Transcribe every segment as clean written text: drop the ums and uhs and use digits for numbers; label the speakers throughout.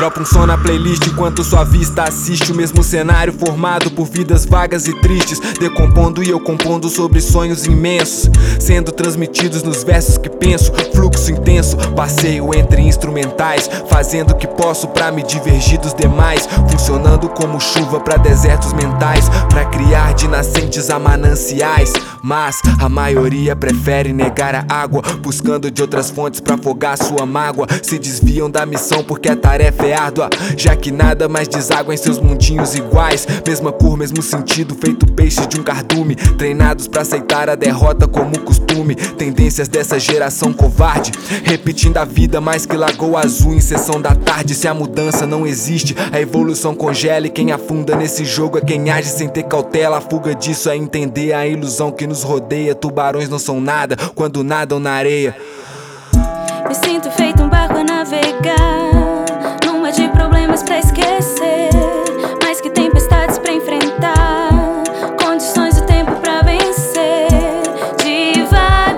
Speaker 1: Dropa um som na playlist enquanto sua vista assiste o mesmo cenário formado por vidas vagas e tristes, decompondo e eu compondo sobre sonhos imensos, sendo transmitidos nos versos que penso. Fluxo intenso, passeio entre instrumentais, fazendo o que posso pra me divergir dos demais, funcionando como chuva pra desertos mentais, pra criar de nascentes a mananciais. Mas a maioria prefere negar a água, buscando de outras fontes pra afogar sua mágoa. Se desviam da missão porque a tarefa é árdua, já que nada mais deságua em seus mundinhos iguais. Mesma cor, mesmo sentido, feito peixe de um cardume, treinados pra aceitar a derrota como costume. Tendências dessa geração covarde, repetindo a vida mais que lagoa azul em sessão da tarde. Se a mudança não existe, a evolução congela, e quem afunda nesse jogo é quem age sem ter cautela. A fuga disso é entender a ilusão que nos rodeia. Tubarões não são nada quando nadam na areia.
Speaker 2: Me sinto feito um barco a navegar, numa de problemas pra esquecer, mais que tempestades pra enfrentar, condições do tempo pra vencer. Devagar,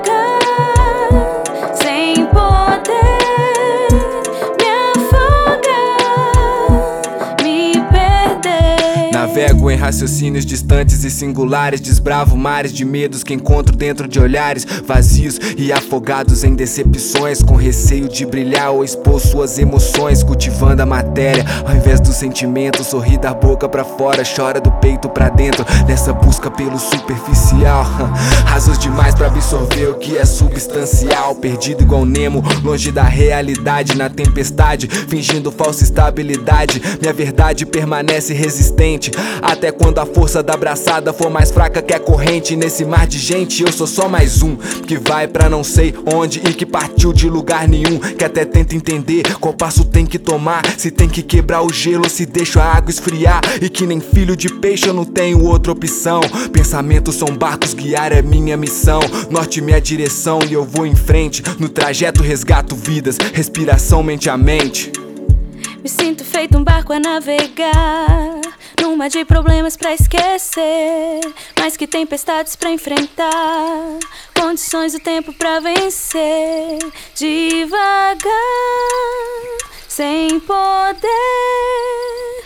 Speaker 2: sem poder me afogar, me perder.
Speaker 1: Navego em raciocínios distantes e singulares, desbravo mares de medos que encontro dentro de olhares vazios e afogados em decepções, com receio de brilhar ou expor suas emoções, cultivando a matéria ao invés do sentimento. Sorri da boca pra fora, chora do peito pra dentro, nessa busca pelo superficial. Rasos demais pra absorver o que é substancial, perdido igual Nemo, longe da realidade, na tempestade, fingindo falsa estabilidade. Minha verdade permanece resistente, até quando a força da braçada for mais fraca que a corrente. Nesse mar de gente eu sou só mais um, que vai pra não sei onde e que partiu de lugar nenhum, que até tenta entender qual passo tem que tomar, se tem que quebrar o gelo ou se deixo a água esfriar. E que nem filho de peixe eu não tenho outra opção. Pensamentos são barcos, guiar é minha missão, norte minha direção e eu vou em frente. No trajeto resgato vidas, respiração mente a mente.
Speaker 2: Me sinto feito um barco a navegar, numa de problemas pra esquecer, mais que tempestades pra enfrentar, condições do tempo pra vencer. Devagar, sem poder